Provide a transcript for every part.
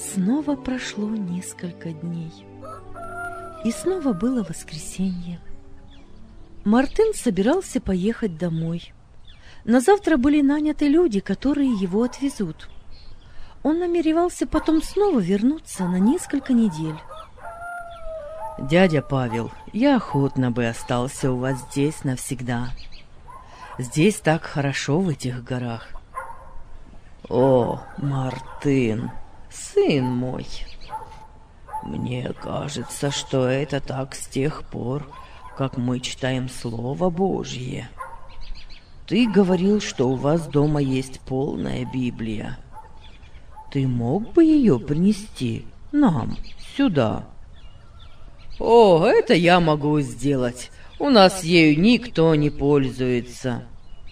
Снова прошло несколько дней, и снова было воскресенье. Мартын собирался поехать домой. На завтра были наняты люди, которые его отвезут. Он намеревался потом снова вернуться на несколько недель. «Дядя Павел, я охотно бы остался у вас здесь навсегда. Здесь так хорошо в этих горах». «О, Мартын, сын мой, мне кажется, что это так с тех пор, как мы читаем Слово Божье. Ты говорил, что у вас дома есть полная Библия. Ты мог бы ее принести нам сюда?» «О, это я могу сделать. У нас ею никто не пользуется».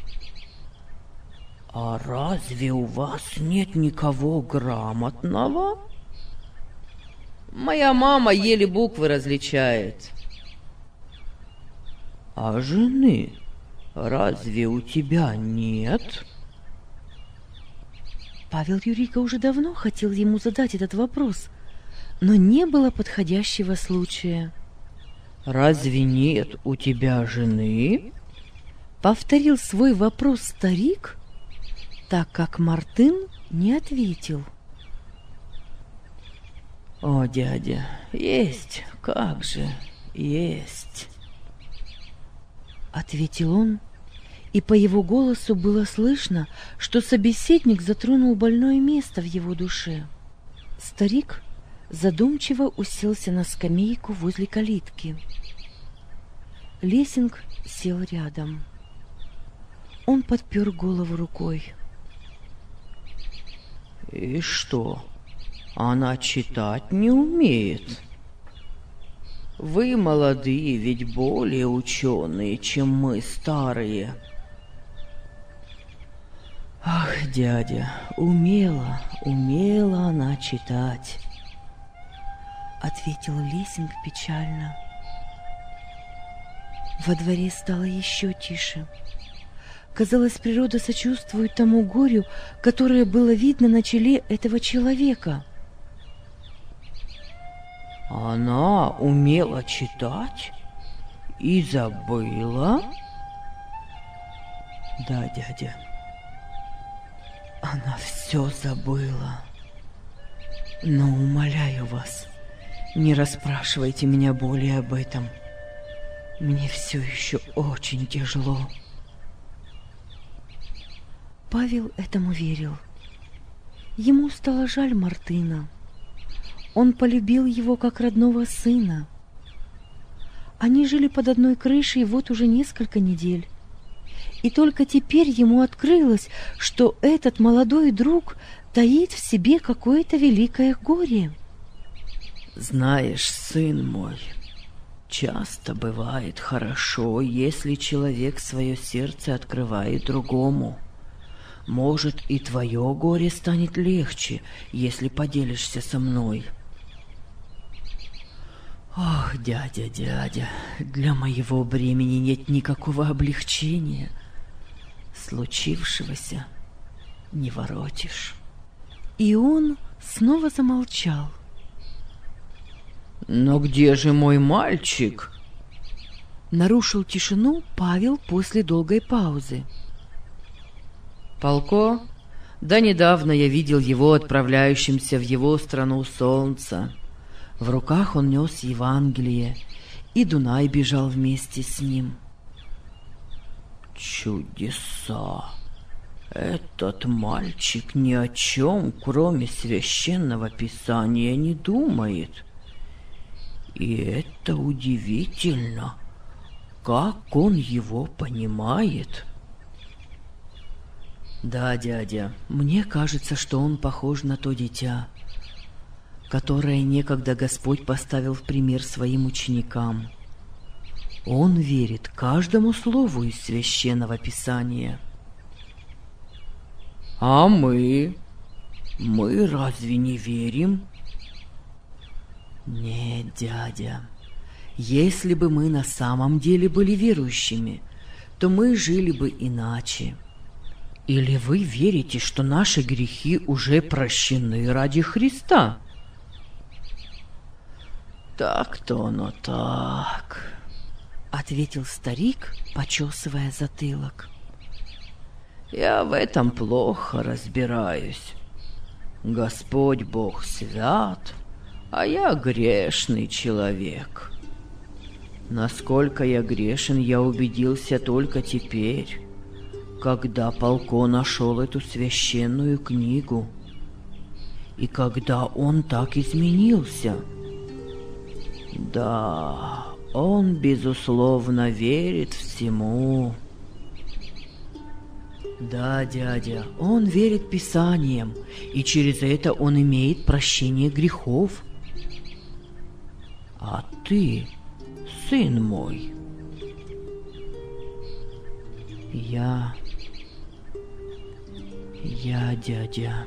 «А разве у вас нет никого грамотного?» «Моя мама еле буквы различает». «А жены разве у тебя нет?» Павел Юрийко уже давно хотел ему задать этот вопрос, но не было подходящего случая. «Разве нет у тебя жены?» Повторил свой вопрос старик, так как Мартын не ответил. «О, дядя, есть, как же, есть!» Ответил он, и по его голосу было слышно, что собеседник затронул больное место в его душе. Старик задумчиво уселся на скамейку возле калитки. Лесинг сел рядом. Он подпер голову рукой. «И что, она читать не умеет? Вы, молодые, ведь более ученые, чем мы, старые». «Ах, дядя, умела она читать», — ответил Лесинг печально. Во дворе стало еще тише. Казалось, природа сочувствует тому горю, которое было видно на челе этого человека. «Она умела читать и забыла?» «Да, дядя, она все забыла. Но умоляю вас, не расспрашивайте меня более об этом. Мне все еще очень тяжело». Павел этому верил. Ему стало жаль Мартына. Он полюбил его как родного сына. Они жили под одной крышей вот уже несколько недель. И только теперь ему открылось, что этот молодой друг таит в себе какое-то великое горе. «Знаешь, сын мой, часто бывает хорошо, если человек свое сердце открывает другому. Может, и твое горе станет легче, если поделишься со мной». «Ох, дядя, для моего бремени нет никакого облегчения. Случившегося не воротишь». И он снова замолчал. «Но где же мой мальчик?» Нарушил тишину Павел после долгой паузы. «Полко? Да недавно я видел его отправляющимся в его страну солнца. В руках он нес Евангелие, и Дунай бежал вместе с ним». «Чудеса! Этот мальчик ни о чем, кроме священного писания, не думает. И это удивительно, как он его понимает». «Да, дядя, мне кажется, что он похож на то дитя, которое некогда Господь поставил в пример своим ученикам. Он верит каждому слову из священного писания». «А мы? Мы разве не верим?» «Нет, дядя, если бы мы на самом деле были верующими, то мы жили бы иначе. Или вы верите, что наши грехи уже прощены ради Христа? Так-то оно так, ответил старик, почесывая затылок. Я в этом плохо разбираюсь. Господь Бог свят, а я грешный человек. Насколько я грешен, я убедился только теперь, когда Полко нашел эту священную книгу, и когда он так изменился. Да, он, безусловно, верит всему. Да, дядя, он верит Писаниям, и через это он имеет прощение грехов. А ты, сын мой, я, дядя,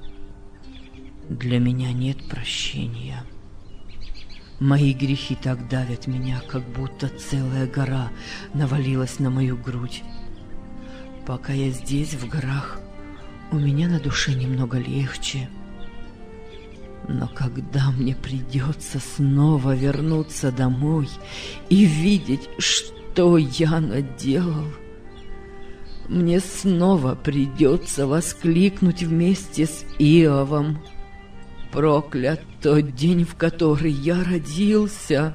для меня нет прощения. Мои грехи так давят меня, как будто целая гора навалилась на мою грудь. Пока я здесь, в горах, у меня на душе немного легче. Но когда мне придется снова вернуться домой и видеть, что я наделал, мне снова придется воскликнуть вместе с Иовом: проклят тот день, в который я родился.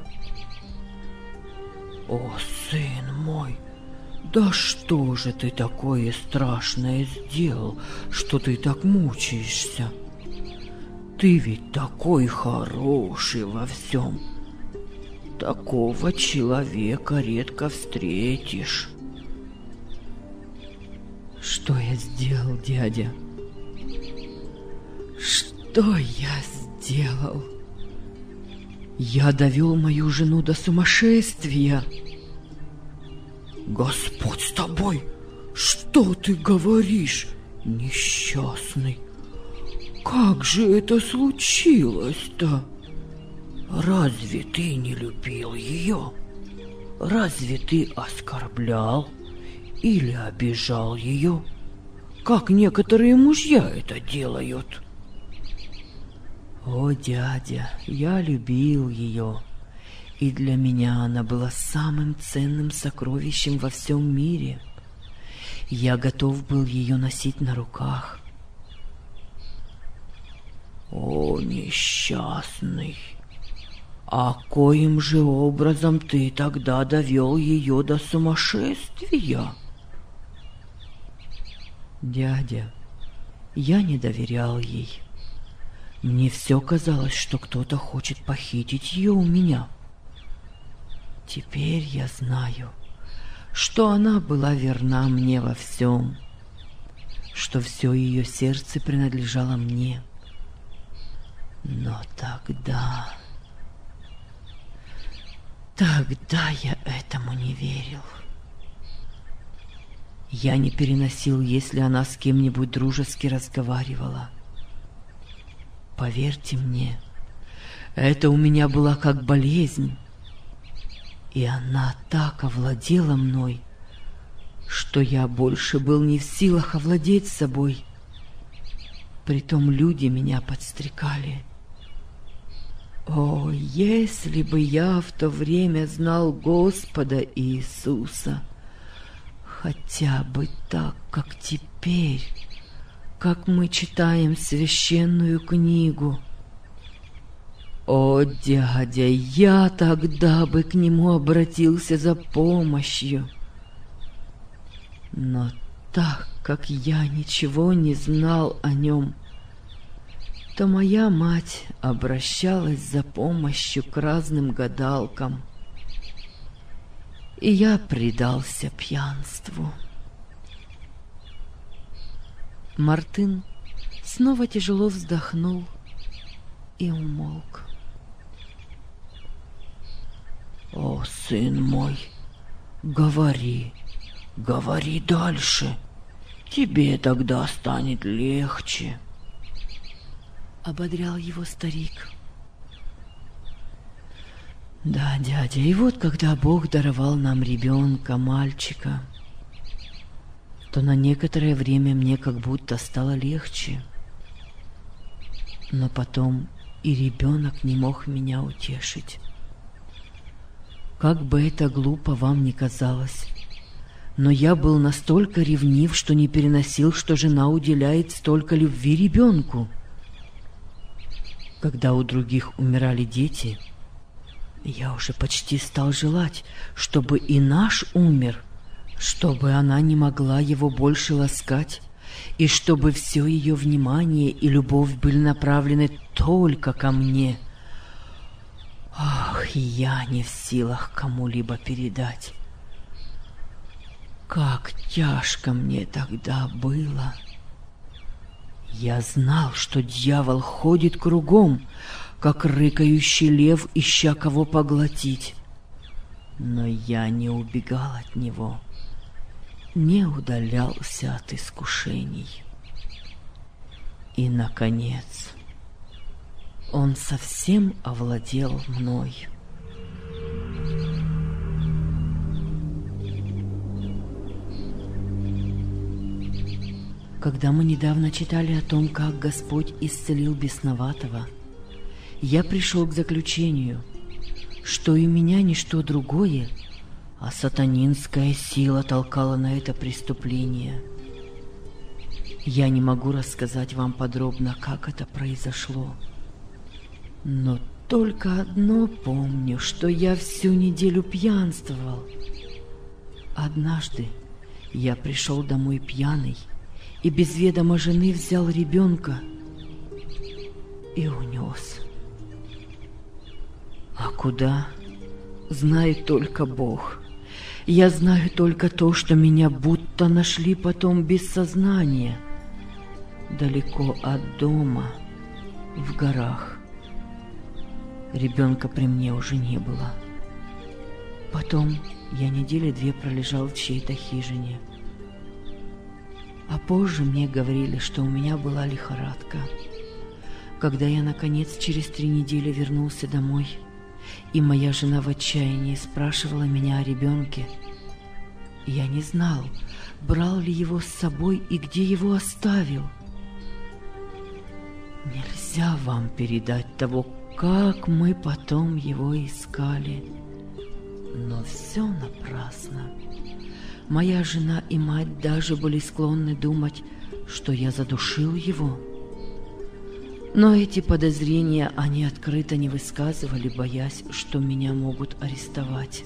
О, сын мой, да что же ты такое страшное сделал, что ты так мучаешься? Ты ведь такой хороший во всем. Такого человека редко встретишь. Что я сделал, дядя? Что я сделал? Я довел мою жену до сумасшествия. Господь с тобой! Что ты говоришь, несчастный? Как же это случилось-то? Разве ты не любил ее? Разве ты оскорблял или обижал ее, как некоторые мужья это делают? О, дядя, я любил ее, и для меня она была самым ценным сокровищем во всем мире. Я готов был ее носить на руках. О, несчастный! А коим же образом ты тогда довел ее до сумасшествия? Дядя, я не доверял ей. Мне все казалось, что кто-то хочет похитить ее у меня. Теперь я знаю, что она была верна мне во всем, что все ее сердце принадлежало мне. Но тогда я этому не верил. Я не переносил, если она с кем-нибудь дружески разговаривала. Поверьте мне, это у меня была как болезнь, и она так овладела мной, что я больше был не в силах овладеть собой. Притом люди меня подстрекали. О, если бы я в то время знал Господа Иисуса, хотя бы так, как теперь, как мы читаем священную книгу. О, дядя, я тогда бы к нему обратился за помощью. Но так как я ничего не знал о нем, то моя мать обращалась за помощью к разным гадалкам, и я предался пьянству. Мартын снова тяжело вздохнул и умолк. О, сын мой, говори, говори дальше, тебе тогда станет легче. Ободрял его старик. Да, дядя, и вот когда Бог даровал нам ребенка, мальчика, то на некоторое время мне как будто стало легче. Но потом и ребенок не мог меня утешить. Как бы это глупо вам ни казалось, но я был настолько ревнив, что не переносил, что жена уделяет столько любви ребенку. Когда у других умирали дети, я уже почти стал желать, чтобы и наш умер, чтобы она не могла его больше ласкать, и чтобы все ее внимание и любовь были направлены только ко мне. Ах, я не в силах кому-либо передать. Как тяжко мне тогда было. Я знал, что дьявол ходит кругом, как рыкающий лев, ища кого поглотить. Но я не убегал от него, не удалялся от искушений. И, наконец, он совсем овладел мной. Когда мы недавно читали о том, как Господь исцелил бесноватого, я пришел к заключению, что и меня ничто другое, а сатанинская сила толкала на это преступление. Я не могу рассказать вам подробно, как это произошло, но только одно помню, что я всю неделю пьянствовал. Однажды я пришел домой пьяный и без ведома жены взял ребенка и унес. А куда, знает только Бог. Я знаю только то, что меня будто нашли потом без сознания, далеко от дома, в горах. Ребенка при мне уже не было. Потом я недели 2 пролежал в чьей-то хижине. А позже мне говорили, что у меня была лихорадка. Когда я, наконец, через 3 недели вернулся домой, и моя жена в отчаянии спрашивала меня о ребенке, я не знал, брал ли его с собой и где его оставил. Нельзя вам передать того, как мы потом его искали. Но все напрасно. Моя жена и мать даже были склонны думать, что я задушил его. Но эти подозрения они открыто не высказывали, боясь, что меня могут арестовать.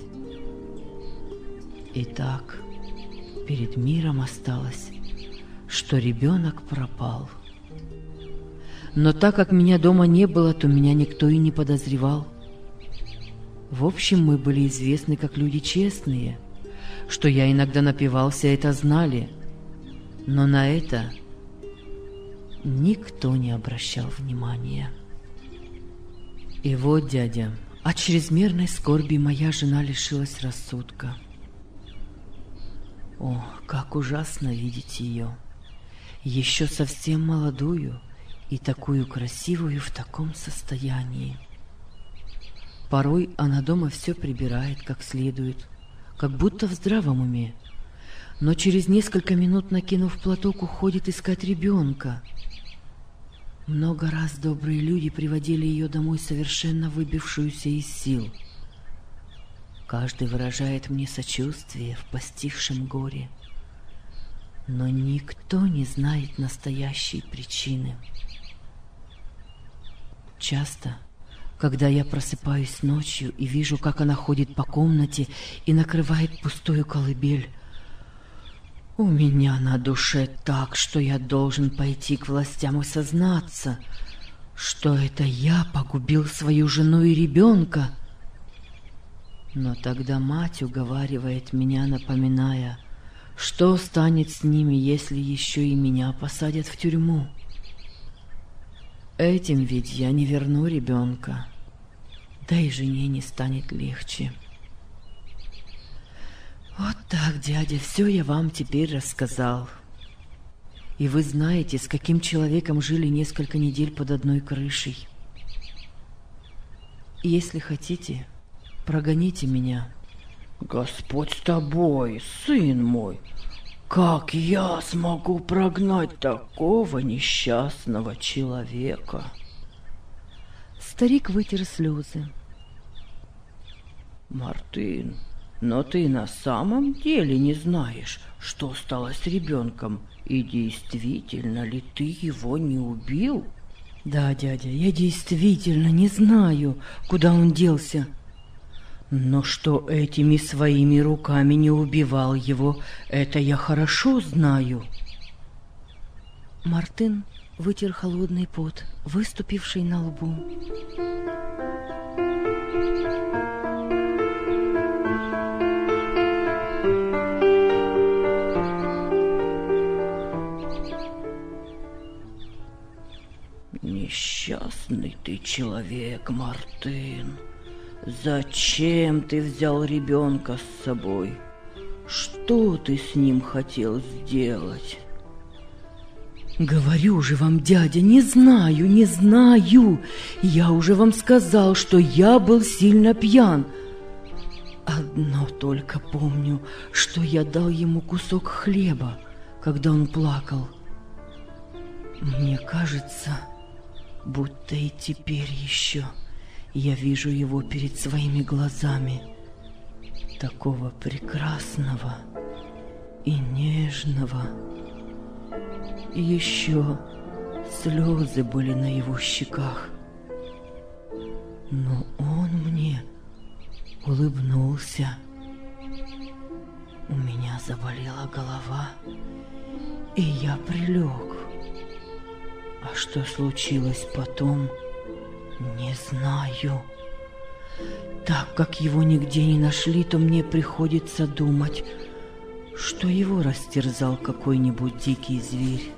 Итак, перед миром осталось, что ребенок пропал. Но так как меня дома не было, то меня никто и не подозревал. В общем, мы были известны как люди честные. Что я иногда напивался, это знали, но на это никто не обращал внимания. И вот, дядя, от чрезмерной скорби моя жена лишилась рассудка. О, как ужасно видеть ее, еще совсем молодую и такую красивую в таком состоянии. Порой она дома все прибирает как следует, как будто в здравом уме, но через несколько минут, накинув платок, уходит искать ребенка. Много раз добрые люди приводили ее домой совершенно выбившуюся из сил. Каждый выражает мне сочувствие в постигшем горе, но никто не знает настоящей причины. Часто, когда я просыпаюсь ночью и вижу, как она ходит по комнате и накрывает пустую колыбель, у меня на душе так, что я должен пойти к властям и сознаться, что это я погубил свою жену и ребенка. Но тогда мать уговаривает меня, напоминая, что станет с ними, если еще и меня посадят в тюрьму. Этим ведь я не верну ребенка, да и жене не станет легче. Вот так, дядя, все я вам теперь рассказал. И вы знаете, с каким человеком жили несколько недель под одной крышей. Если хотите, прогоните меня. Господь с тобой, сын мой. Как я смогу прогнать такого несчастного человека? Старик вытер слезы. Мартын, но ты на самом деле не знаешь, что стало с ребенком, и действительно ли ты его не убил? Да, дядя, я действительно не знаю, куда он делся. Но что этими своими руками не убивал его, это я хорошо знаю. Мартын вытер холодный пот, выступивший на лбу. Несчастный ты человек, Мартын. Зачем ты взял ребенка с собой? Что ты с ним хотел сделать? Говорю же вам, дядя, не знаю. Я уже вам сказал, что я был сильно пьян. Одно только помню, что я дал ему кусок хлеба, когда он плакал. Мне кажется, будто и теперь еще я вижу его перед своими глазами, такого прекрасного и нежного. И еще слезы были на его щеках. Но он мне улыбнулся. У меня заболела голова, и я прилег. А что случилось потом, не знаю. Так как его нигде не нашли, то мне приходится думать, что его растерзал какой-нибудь дикий зверь.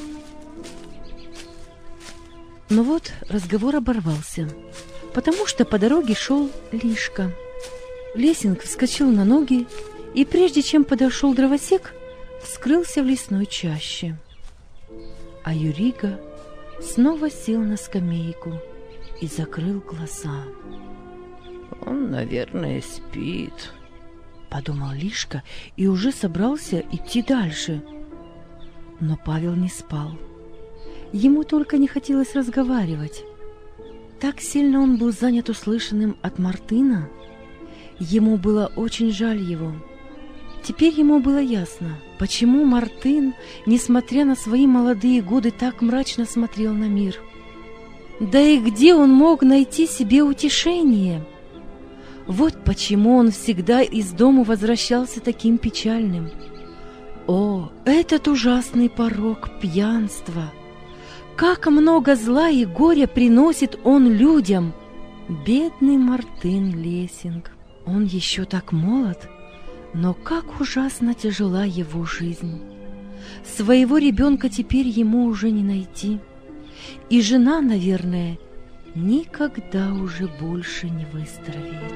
Но вот разговор оборвался, потому что по дороге шел Лишка. Лесинг вскочил на ноги, и прежде чем подошел дровосек, скрылся в лесной чаще. А Юрига снова сел на скамейку и закрыл глаза. «Он, наверное, спит», — подумал Лишка и уже собрался идти дальше. Но Павел не спал. Ему только не хотелось разговаривать. Так сильно он был занят услышанным от Мартына. Ему было очень жаль его. Теперь ему было ясно, почему Мартын, несмотря на свои молодые годы, так мрачно смотрел на мир. Да и где он мог найти себе утешение? Вот почему он всегда из дому возвращался таким печальным. О, этот ужасный порок пьянства! Как много зла и горя приносит он людям! Бедный Мартын Лесинг! Он еще так молод, но как ужасно тяжела его жизнь. Своего ребенка теперь ему уже не найти. И жена, наверное, никогда уже больше не выздоровеет.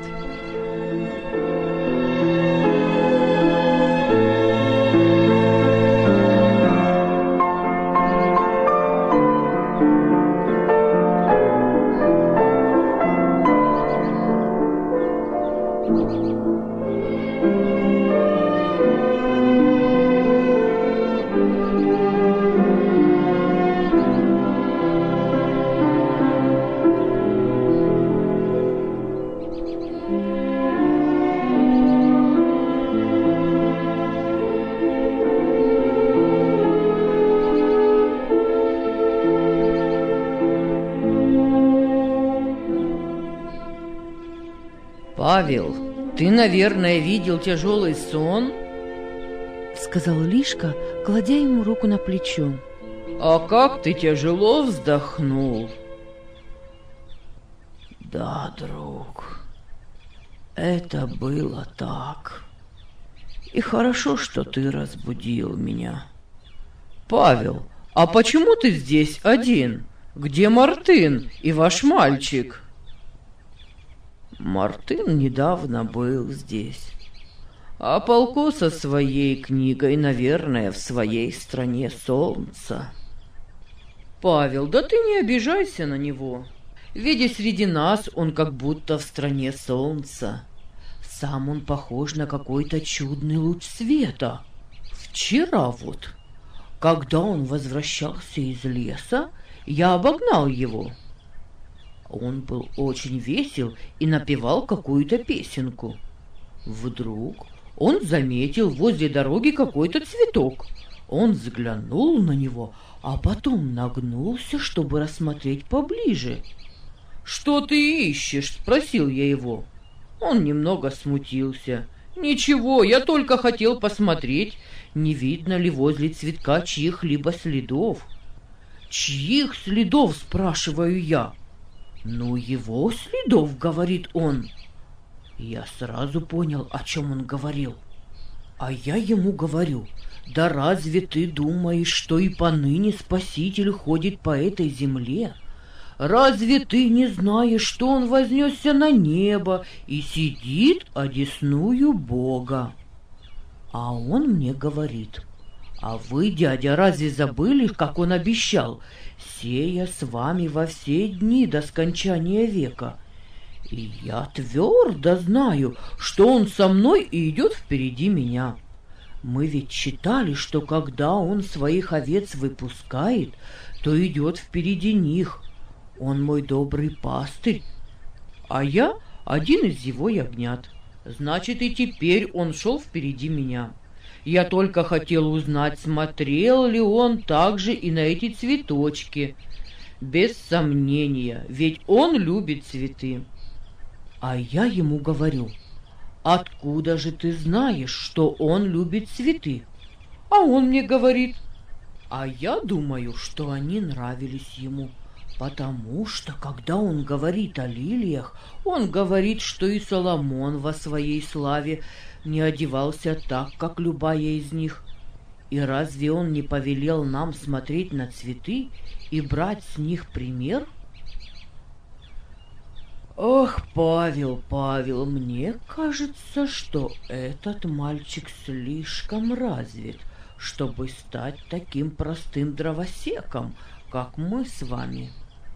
«Павел, ты, наверное, видел тяжелый сон?» — сказал Лишка, кладя ему руку на плечо. «А как ты тяжело вздохнул!» «Да, друг, это было так. И хорошо, что ты разбудил меня. Павел, а почему ты здесь один? Где Мартын и ваш мальчик?» «Мартын недавно был здесь, а Полко со своей книгой, наверное, в своей стране солнца». «Павел, да ты не обижайся на него. Видя среди нас, он как будто в стране солнца. Сам он похож на какой-то чудный луч света». «В вчера вот, когда он возвращался из леса, я обогнал его. Он был очень весел и напевал какую-то песенку. Вдруг он заметил возле дороги какой-то цветок. Он взглянул на него, а потом нагнулся, чтобы рассмотреть поближе. «Что ты ищешь?» – спросил я его. Он немного смутился. «Ничего, я только хотел посмотреть, не видно ли возле цветка чьих-либо следов». «Чьих следов?» – спрашиваю я. «Ну, его следов», – говорит он. Я сразу понял, о чем он говорил. А я ему говорю: «Да разве ты думаешь, что и поныне Спаситель ходит по этой земле? Разве ты не знаешь, что он вознесся на небо и сидит одесную Бога?» А он мне говорит: «А вы, дядя, разве забыли, как он обещал, сея с вами во все дни до скончания века? И я твердо знаю, что он со мной и идет впереди меня. Мы ведь читали, что когда он своих овец выпускает, то идет впереди них. Он мой добрый пастырь, а я один из его ягнят. Значит, и теперь он шел впереди меня. Я только хотел узнать, смотрел ли он также и на эти цветочки. Без сомнения, ведь он любит цветы». А я ему говорю: «Откуда же ты знаешь, что он любит цветы?» А он мне говорит: «А я думаю, что они нравились ему, потому что, когда он говорит о лилиях, он говорит, что и Соломон во своей славе не одевался так, как любая из них. И разве он не повелел нам смотреть на цветы и брать с них пример?» Ох, Павел, Павел, мне кажется, что этот мальчик слишком развит, чтобы стать таким простым дровосеком, как мы с вами.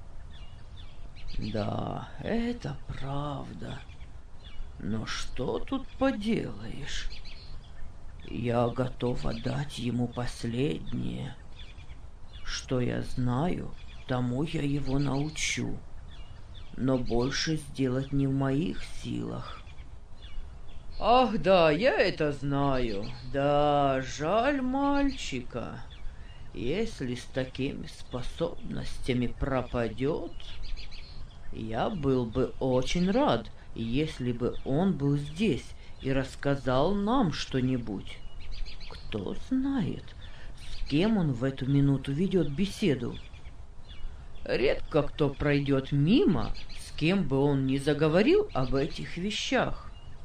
Да, это правда. Но что тут поделаешь? Я готов отдать ему последнее. Что я знаю, тому я его научу. Но больше сделать не в моих силах. Ах, да, я это знаю. Да, жаль мальчика. Если с такими способностями пропадет, я был бы очень рад, если бы он был здесь и рассказал нам что-нибудь. Кто знает, с кем он в эту минуту ведет беседу. Редко кто пройдет мимо, с кем бы он ни заговорил об этих вещах.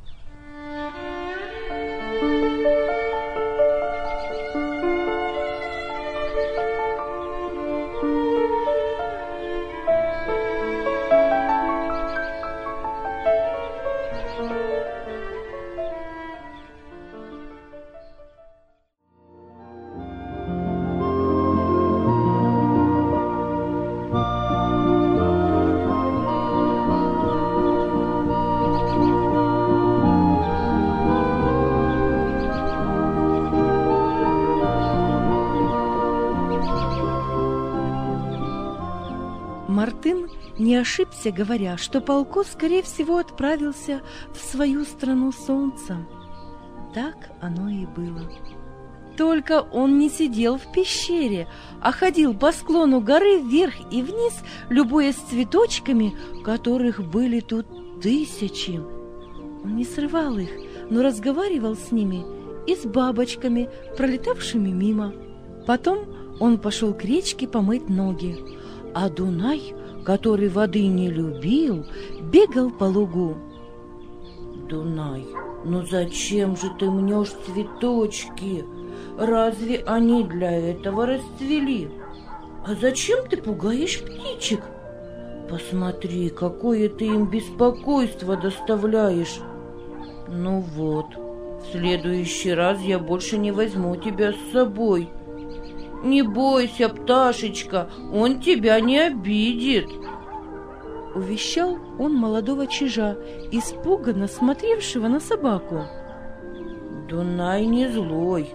Мартын не ошибся, говоря, что Палко, скорее всего, отправился в свою страну солнца. Так оно и было. Только он не сидел в пещере, а ходил по склону горы вверх и вниз, любуясь цветочками, которых были тут тысячи. Он не срывал их, но разговаривал с ними и с бабочками, пролетавшими мимо. Потом он пошел к речке помыть ноги, а Дунай, который воды не любил, бегал по лугу. «Дунай, ну зачем же ты мнешь цветочки? Разве они для этого расцвели? А зачем ты пугаешь птичек? Посмотри, какое ты им беспокойство доставляешь. Ну вот, в следующий раз я больше не возьму тебя с собой. Не бойся, пташечка, он тебя не обидит», — увещал он молодого чижа, испуганно смотревшего на собаку. «Дунай не злой,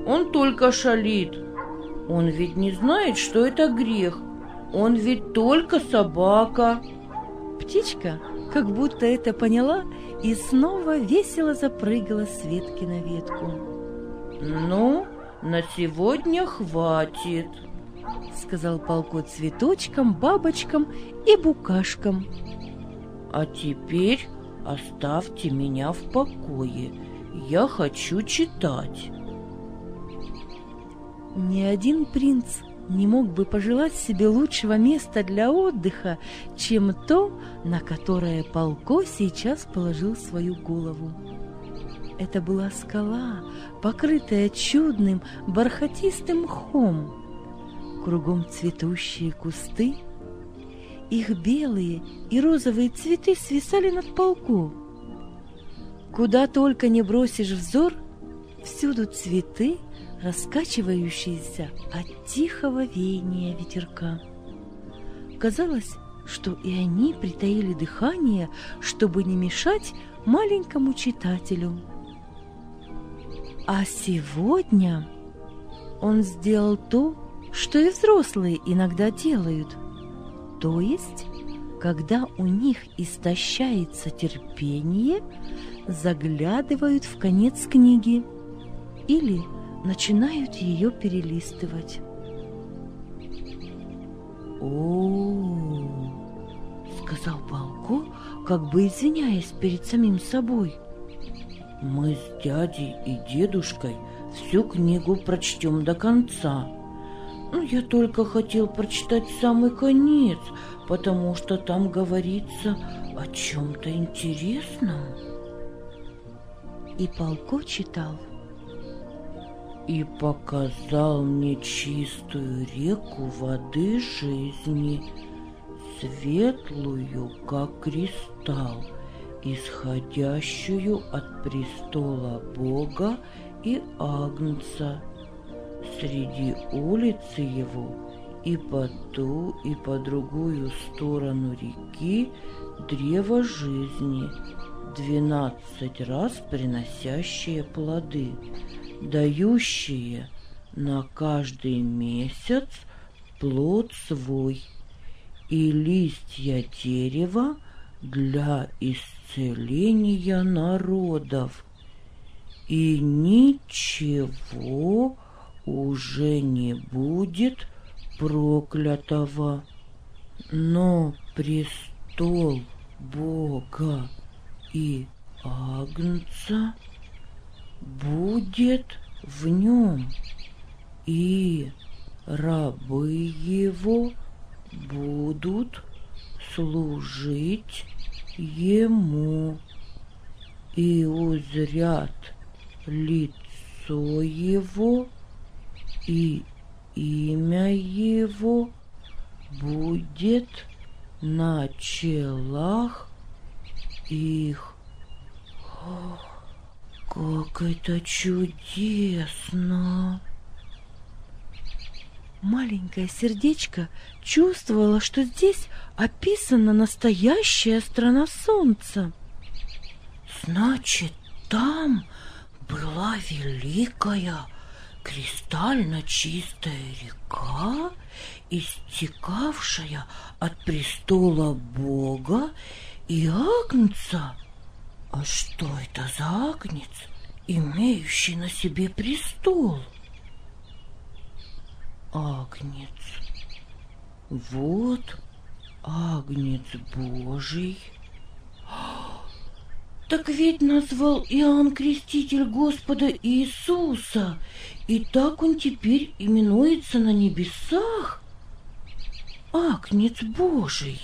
он только шалит. Он ведь не знает, что это грех. Он ведь только собака. Птичка как будто это поняла и снова весело запрыгала с ветки на ветку. Ну, на сегодня хватит, сказал Полко цветочкам, бабочкам и букашкам. А теперь оставьте меня в покое. Я хочу читать. Ни один принц не мог бы пожелать себе лучшего места для отдыха, чем то, на которое Полко сейчас положил свою голову. Это была скала, покрытая чудным бархатистым мхом. Кругом цветущие кусты. Их белые и розовые цветы свисали над Полко. Куда только не бросишь взор, всюду цветы, раскачивающиеся от тихого веяния ветерка. Казалось, что и они притаили дыхание, чтобы не мешать маленькому читателю. А сегодня он сделал то, что и взрослые иногда делают. То есть, когда у них истощается терпение, заглядывают в конец книги или начинают ее перелистывать. «О-о-о!» — сказал Полко, как бы извиняясь перед самим собой. «Мы с дядей и дедушкой всю книгу прочтем до конца. Но я только хотел прочитать самый конец, потому что там говорится о чем-то интересном». И Полко читал. «И показал мне чистую реку воды жизни, светлую, как кристалл, исходящую от престола Бога и Агнца. Среди улицы его и по ту, и по другую сторону реки древо жизни, 12 раз приносящие плоды, дающие на каждый месяц плод свой, и листья дерева для исцеления народов, и ничего уже не будет проклятого, но престол Бога и Агнца будет в нем, и рабы его будут служить ему, и узрят лицо его, и имя его будет на челах их. Ох, как это чудесно! Маленькое сердечко чувствовало, что здесь описана настоящая страна солнца. Значит, там была великая, кристально чистая река, истекавшая от престола Бога и Агнца. А что это за Агнец, имеющий на себе престол? Агнец. Вот Агнец Божий. Так ведь назвал Иоанн Креститель Господа Иисуса, и так он теперь именуется на небесах. Агнец Божий.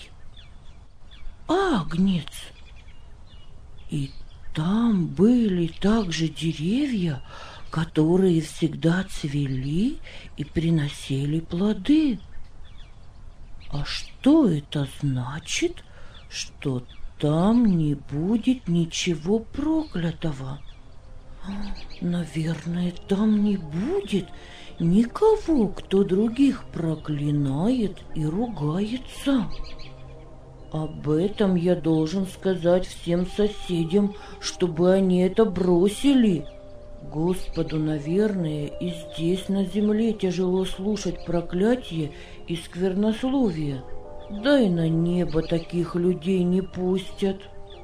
Агнец. И там были также деревья, которые всегда цвели и приносили плоды. А что это значит, что там не будет ничего проклятого? Наверное, там не будет никого, кто других проклинает и ругается. Об этом я должен сказать всем соседям, чтобы они это бросили. Господу, наверное, и здесь на земле тяжело слушать проклятие и сквернословие, да и на небо таких людей не пустят.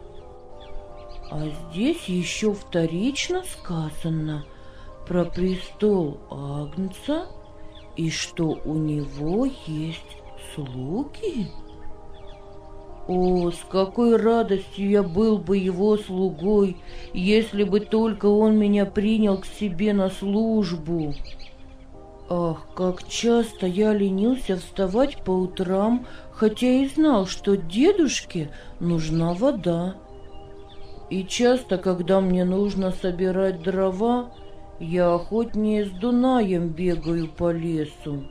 А здесь еще вторично сказано про престол Агнца и что у него есть слуги. О, с какой радостью я был бы его слугой, если бы только он меня принял к себе на службу. Ах, как часто я ленился вставать по утрам, хотя и знал, что дедушке нужна вода. И часто, когда мне нужно собирать дрова, я охотнее с Дунаем бегаю по лесу.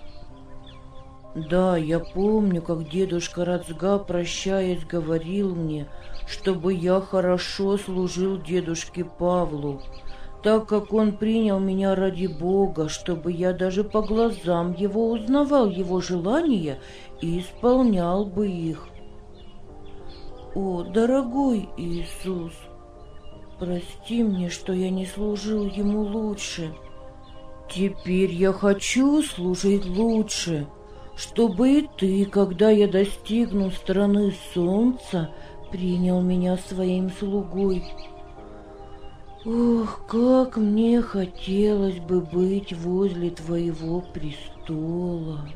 Да, я помню, как дедушка Рацга, прощаясь, говорил мне, чтобы я хорошо служил дедушке Павлу, так как он принял меня ради Бога, чтобы я даже по глазам его узнавал его желания и исполнял бы их. О, дорогой Иисус, прости мне, что я не служил ему лучше. Теперь я хочу служить лучше, чтобы и ты, когда я достигну страны солнца, принял меня своим слугой. Ох, как мне хотелось бы быть возле твоего престола.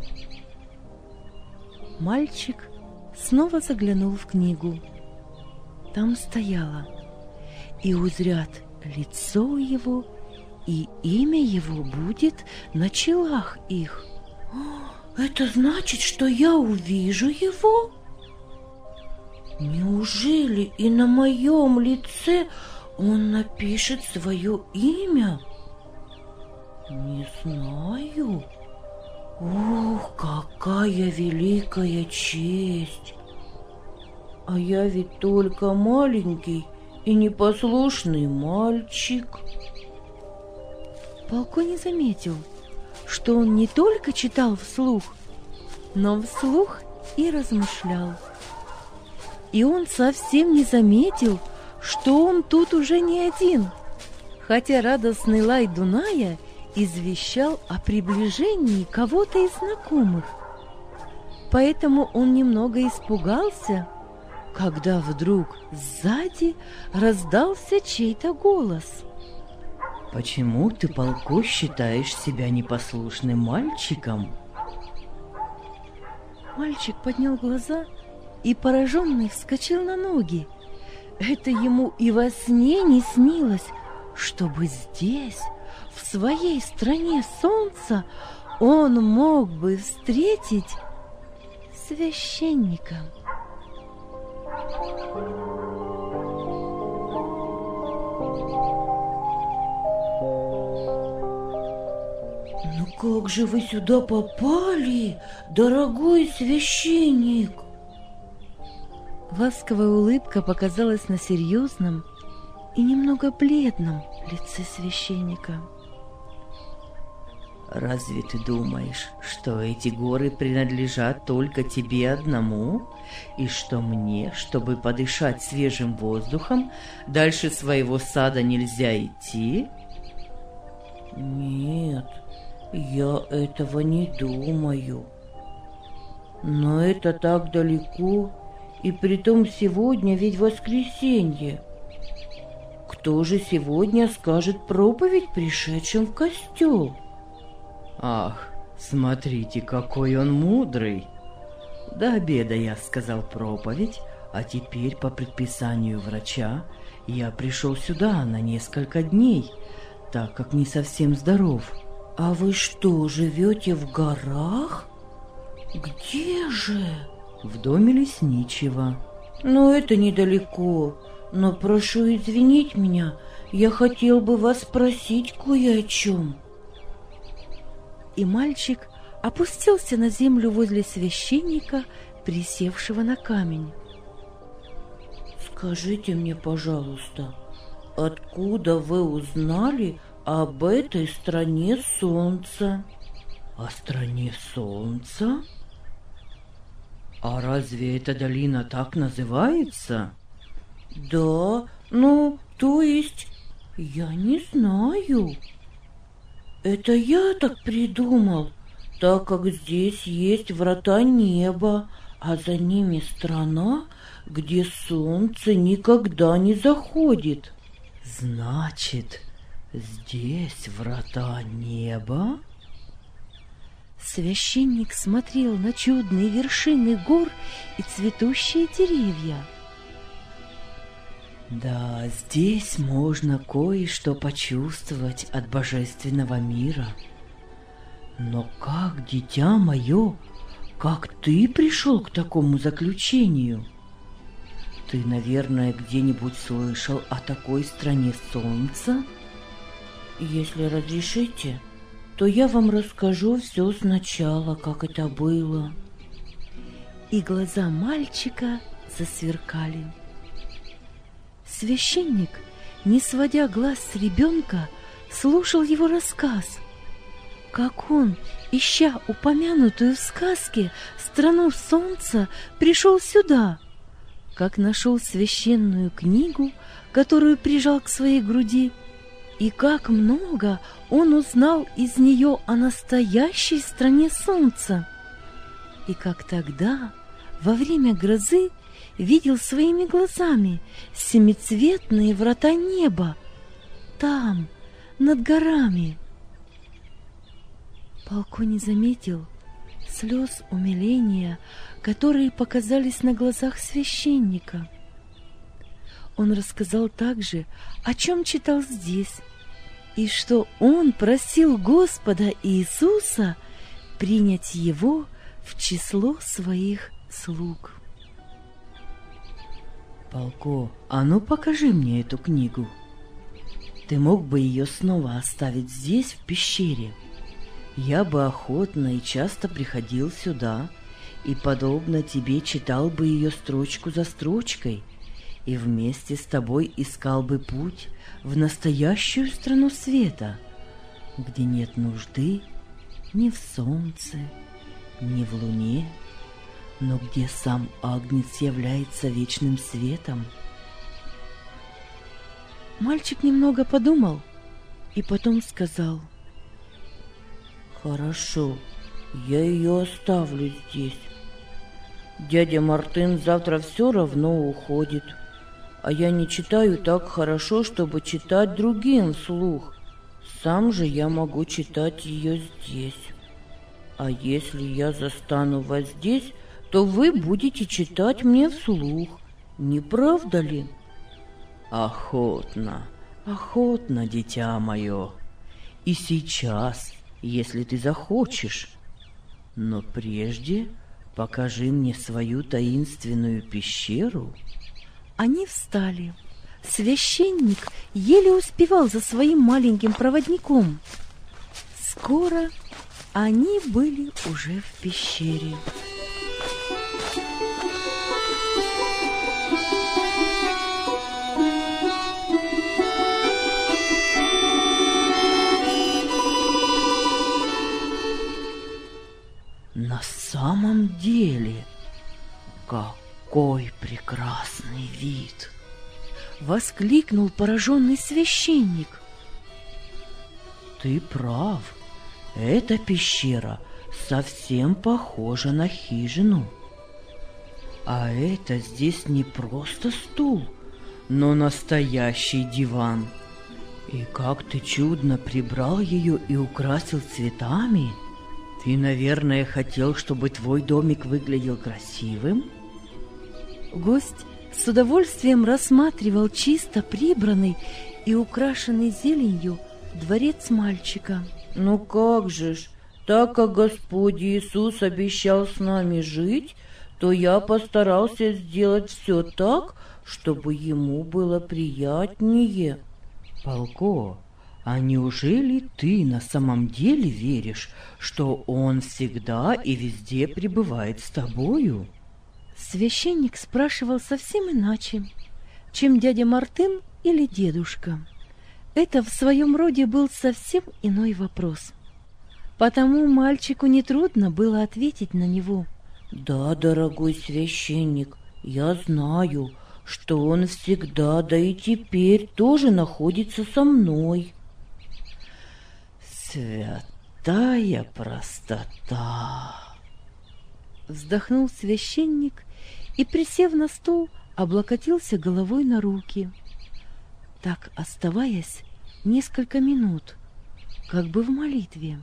Мальчик снова заглянул в книгу. Там стояло: «И узрят лицо его, и имя его будет на челах их». Это значит, что я увижу его? Неужели и на моем лице он напишет свое имя? Не знаю. Ох, какая великая честь! А я ведь только маленький и непослушный мальчик. Полко не заметил, что он не только читал вслух, но вслух и размышлял. И он совсем не заметил, что он тут уже не один, хотя радостный лай Дуная извещал о приближении кого-то из знакомых. Поэтому он немного испугался, когда вдруг сзади раздался чей-то голос. «Почему ты, Полко, считаешь себя непослушным мальчиком?» Мальчик поднял глаза и, пораженный, вскочил на ноги. Это ему и во сне не снилось, чтобы здесь, в своей стране солнца, он мог бы встретить священника. Ну как же вы сюда попали, дорогой священник? Ласковая улыбка показалась на серьезном и немного бледном лице священника. «Разве ты думаешь, что эти горы принадлежат только тебе одному, и что мне, чтобы подышать свежим воздухом, дальше своего сада нельзя идти?» Нет, я этого не думаю. Но это так далеко, и притом сегодня ведь воскресенье. Кто же сегодня скажет проповедь пришедшим в костел? «Ах, смотрите, какой он мудрый! До обеда я сказал проповедь, а теперь по предписанию врача я пришел сюда на несколько дней, так как не совсем здоров». А вы что, живете в горах? Где же? В доме лесничего. Ну, это недалеко, но прошу извинить меня, я хотел бы вас спросить кое о чем. И мальчик опустился на землю возле священника, присевшего на камень. Скажите мне, пожалуйста, откуда вы узнали об этой стране солнца? О стране солнца? А разве эта долина так называется? Да, ну, то есть, Я не знаю. Это я так придумал, так как здесь есть врата неба, а за ними страна, где солнце никогда не заходит. Значит, здесь врата неба? Священник смотрел на чудные вершины гор и цветущие деревья. Да, здесь можно кое-что почувствовать от божественного мира. Но как, дитя мое, как ты пришел к такому заключению? Ты, наверное, где-нибудь слышал о такой стране солнца? Если разрешите, то я вам расскажу все сначала, как это было. И глаза мальчика засверкали. Священник, не сводя глаз с ребенка, слушал его рассказ, как он, ища упомянутую в сказке страну солнца, пришел сюда, как нашел священную книгу, которую прижал к своей груди, и как много он узнал из нее о настоящей стране солнца, и как тогда, во время грозы, видел своими глазами семицветные врата неба там, над горами. Полко не заметил слез умиления, которые показались на глазах священника. Он рассказал также, о чем читал здесь, и что он просил Господа Иисуса принять его в число своих слуг. Полко, а ну покажи мне эту книгу. Ты мог бы ее снова оставить здесь, в пещере. Я бы охотно и часто приходил сюда, и, подобно тебе, читал бы ее строчку за строчкой, и вместе с тобой искал бы путь в настоящую страну света, где нет нужды ни в солнце, ни в луне, но где сам Агнец является вечным светом. Мальчик немного подумал и потом сказал: Хорошо, я ее оставлю здесь. Дядя Мартын завтра все равно уходит, а я не читаю так хорошо, чтобы читать другим вслух. Сам же я могу читать ее здесь. А если я застану вас здесь, то вы будете читать мне вслух, не правда ли? Охотно, охотно, дитя мое, и сейчас, если ты захочешь. Но прежде покажи мне свою таинственную пещеру. Они встали. Священник еле успевал за своим маленьким проводником. Скоро они были уже в пещере. На самом деле, какой прекрасный вид! Воскликнул пораженный священник. Ты прав, эта пещера совсем похожа на хижину. А это здесь не просто стул, но настоящий диван. И как ты чудно прибрал ее и украсил цветами. Ты, наверное, хотел, чтобы твой домик выглядел красивым? Гость с удовольствием рассматривал чисто прибранный и украшенный зеленью дворец мальчика. Ну как же ж, так как Господь Иисус обещал с нами жить, то я постарался сделать все так, чтобы ему было приятнее. Полко, а неужели ты на самом деле веришь, что он всегда и везде пребывает с тобою? Священник спрашивал совсем иначе, чем дядя Мартын или дедушка. Это в своем роде был совсем иной вопрос. Потому мальчику нетрудно было ответить на него. Да, дорогой священник, я знаю, что он всегда, да и теперь тоже находится со мной. Святая простота! Вздохнул священник и, присев на стул, облокотился головой на руки, так оставаясь несколько минут, как бы в молитве.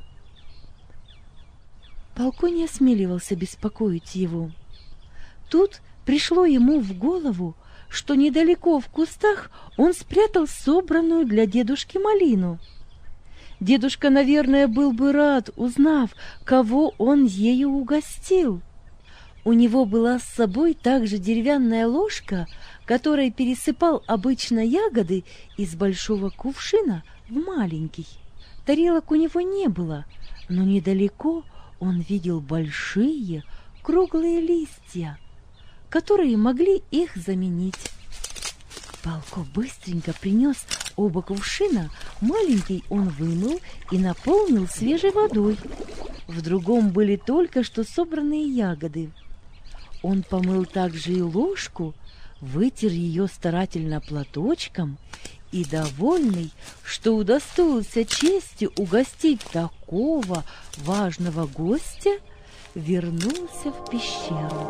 Полко не осмеливался беспокоить его. Тут пришло ему в голову, что недалеко в кустах он спрятал собранную для дедушки малину. Дедушка, наверное, был бы рад, узнав, кого он ею угостил. У него была с собой также деревянная ложка, которой пересыпал обычно ягоды из большого кувшина в маленький. Тарелок у него не было, но недалеко он видел большие круглые листья, которые могли их заменить. Полко быстренько принес оба кувшина, маленький он вымыл и наполнил свежей водой. В другом были только что собранные ягоды. Он помыл также и ложку, вытер ее старательно платочком и, довольный, что удостоился чести угостить такого важного гостя, вернулся в пещеру.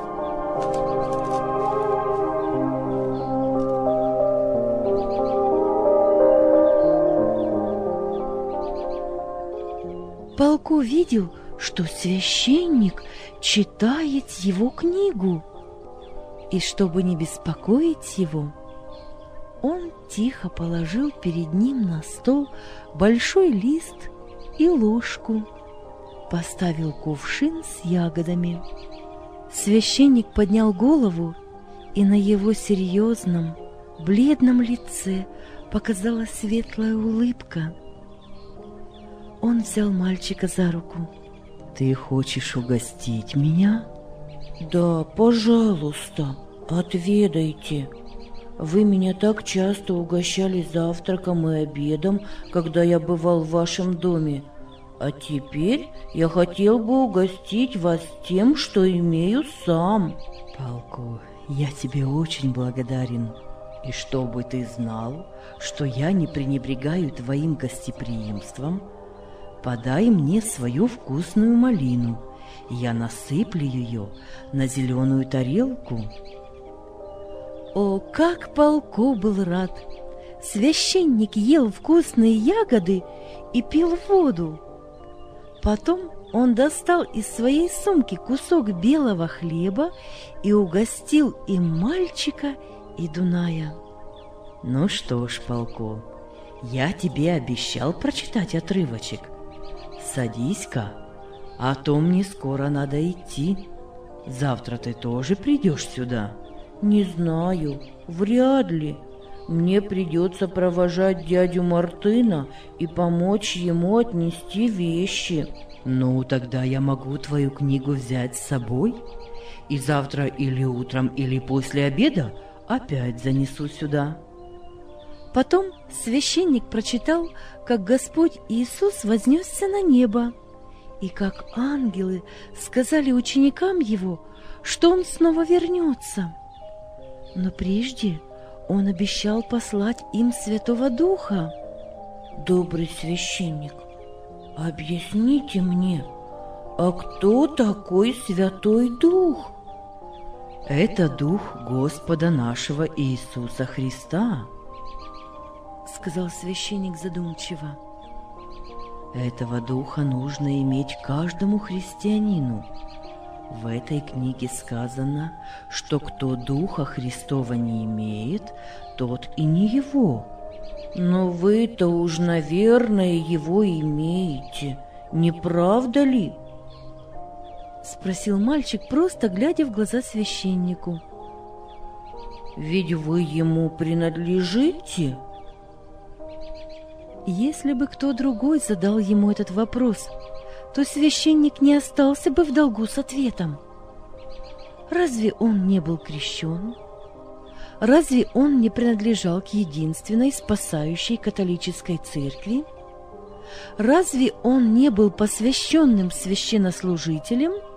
Полко видел, что священник читает его книгу, и, чтобы не беспокоить его, он тихо положил перед ним на стол большой лист и ложку, поставил кувшин с ягодами. Священник поднял голову, и на его серьезном, бледном лице показалась светлая улыбка. Он взял мальчика за руку. Ты хочешь угостить меня? Да, пожалуйста, отведайте. Вы меня так часто угощали завтраком и обедом, когда я бывал в вашем доме. А теперь я хотел бы угостить вас тем, что имею сам. Полко, я тебе очень благодарен. И чтобы ты знал, что я не пренебрегаю твоим гостеприимством, подай мне свою вкусную малину, и я насыплю ее на зеленую тарелку. О, как Полко был рад! Священник ел вкусные ягоды и пил воду. Потом он достал из своей сумки кусок белого хлеба и угостил им мальчика и Дуная. Ну что ж, Полко, я тебе обещал прочитать отрывочек. Садись-ка, а то мне скоро надо идти. Завтра ты тоже придешь сюда? Не знаю, вряд ли. Мне придется провожать дядю Мартына и помочь ему отнести вещи. Ну, тогда я могу твою книгу взять с собой, и завтра или утром, или после обеда опять занесу сюда. Потом священник прочитал, как Господь Иисус вознесся на небо, и как ангелы сказали ученикам его, что он снова вернется. Но прежде он обещал послать им Святого Духа. Добрый священник, объясните мне, а кто такой Святой Дух? Это Дух Господа нашего Иисуса Христа, сказал священник задумчиво. Этого Духа нужно иметь каждому христианину. В этой книге сказано, что кто Духа Христова не имеет, тот и не его. Но вы-то уж, наверное, его имеете, не правда ли? Спросил мальчик, просто глядя в глаза священнику. Ведь вы ему принадлежите? Если бы кто другой задал ему этот вопрос, то священник не остался бы в долгу с ответом. Разве он не был крещен? Разве он не принадлежал к единственной спасающей католической церкви? Разве он не был посвященным священнослужителем?